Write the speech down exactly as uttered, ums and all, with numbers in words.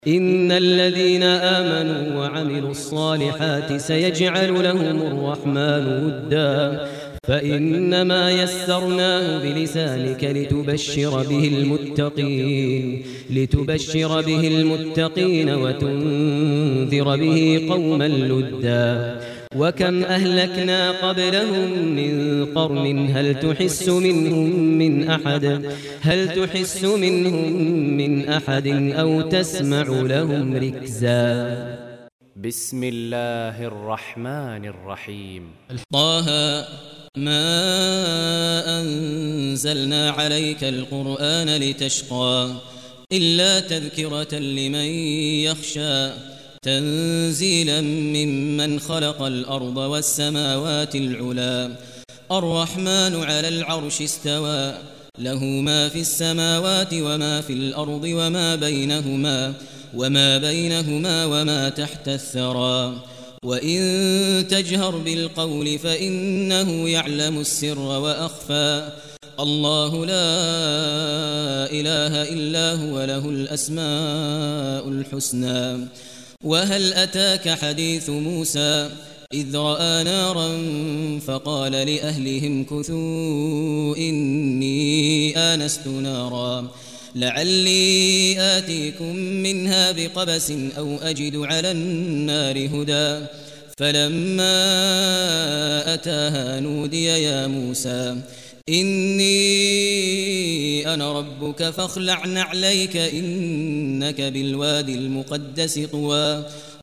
إن الذين آمنوا وعملوا الصالحات سيجعل لهم الرحمن ودا فإنما يسرناه بلسانك لتبشر به المتقين لتبشر به المتقين وتنذر به قوما لدا وكم أهلكنا قبلهم من قرن هل تحس منهم من أحد هل تحس منهم من أحد أو تسمع لهم ركزا. بسم الله الرحمن الرحيم. طه ما أنزلنا عليك القرآن لتشقى إلا تذكرة لمن يخشى تنزيلا ممن خلق الأرض والسماوات العلا الرحمن على العرش استوى له ما في السماوات وما في الأرض وما بينهما وما بينهما وما تحت الثرى وإن تجهر بالقول فإنه يعلم السر وأخفى الله لا إله إلا هو له الأسماء الحسنى. وهل أتاك حديث موسى إذ رأى نارا فقال لأهلهم كثوا إني آنست نارا لعلي آتيكم منها بقبس أو أجد على النار هدى فلما أتاها نودي يا موسى إني أنا ربك فاخلع نعليك إنك بالوادي المقدس طوى